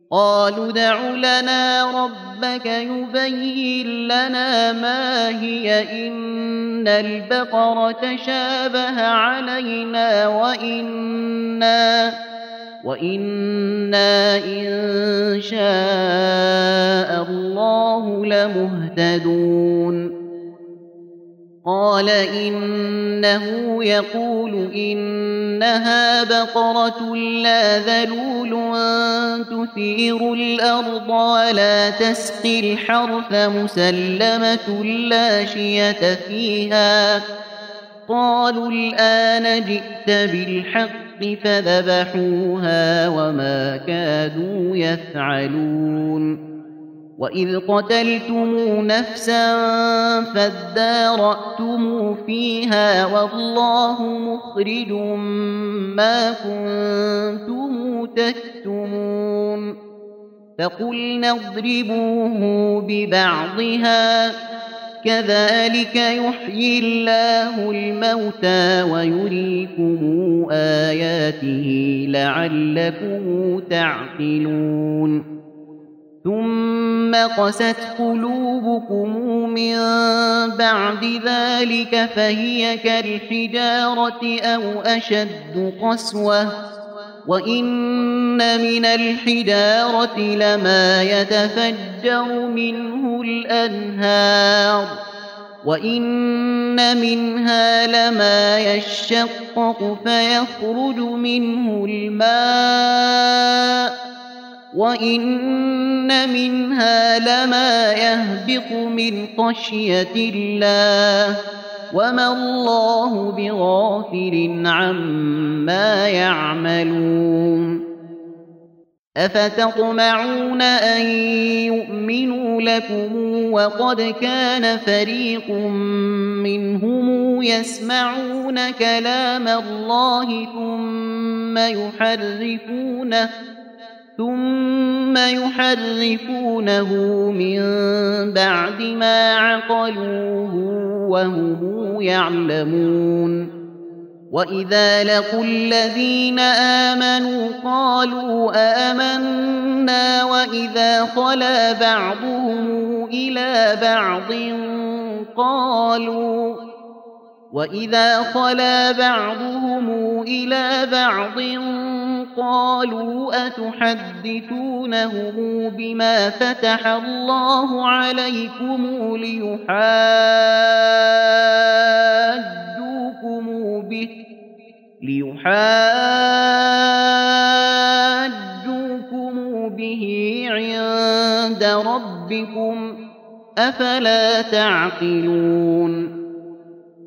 قالوا ادْعُ لَنَا رَبَّكَ يُبَيِّن لَّنَا مَا هِيَ إِنَّ الْبَقَرَ تَشَابَهَ عَلَيْنَا وَإِنَّا إِن شَاءَ اللَّهُ لَمُهْتَدُونَ قَالَ إِنَّهُ يَقُولُ إِنَّهَا بَقَرَةٌ لَّا ذَلُولٌ تُثِيرُ الْأَرْضَ وَلَا تَسْقِي الْحَرْثَ مُسَلَّمَةٌ لَّا شِيَةَ فِيهَا قَالُوا الْآنَ جِئْتَ بِالْحَقِّ فَذَبَحُوهَا وَمَا كَادُوا يَفْعَلُونَ وَإِذْ قَتَلْتُمُ نَفْسًا فَادَّارَأْتُمْ فِيهَا وَاللَّهُ مُخْرِجٌ مَّا كُنتُمْ تَكْتُمُونَ فَقُلْنَا اضْرِبُوهُ بِبَعْضِهَا كَذَٰلِكَ يُحْيِي اللَّهُ الْمَوْتَىٰ وَيُرِيكُمْ آيَاتِهِ لَعَلَّكُمْ تَعْقِلُونَ ثُمَّ قَسَتْ قُلُوبُكُم مِّن بَعْدِ ذَٰلِكَ فَهِيَ كَالْحِجَارَةِ أَوْ أَشَدُّ قَسْوَةً ۚ وَإِنَّ مِنَ الْحِجَارَةِ لَمَا يَتَفَجَّرُ مِنْهُ الْأَنْهَارُ وَإِنَّ مِنْهَا لَمَا يَشَّقَّقُ فَيَخْرُجُ مِنْهُ الْمَاءُ وَإِنَّ مِنْهَا لَمَا يَهْبِطُ مِنْ خَشْيَةِ اللَّهِ وَمَا اللَّهُ بِغَافِلٍ عَمَّا يَعْمَلُونَ أَفَتَطْمَعُونَ أَن يُؤْمِنُوا لَكُمْ وَقَدْ كَانَ فَرِيقٌ مِّنْهُمْ يَسْمَعُونَ كَلَامَ اللَّهِ ثُمَّ يُحَرِّفُونَهُ مِن بَعْدِ مَا عَقَلُوهُ وَهُمْ يَعْلَمُونَ وَإِذَا لَقُوا الَّذِينَ آمَنُوا قَالُوا آمَنَّا وَإِذَا خَلَا بَعْضُهُمْ إِلَىٰ بَعْضٍ قَالُوا أَتُحَدِّثُونَهُم بِمَا فَتَحَ اللَّهُ عَلَيْكُمْ لِيُحَاجُّوكُم بِهِ عِندَ رَبِّكُمْ ۚ أَفَلَا تَعْقِلُونَ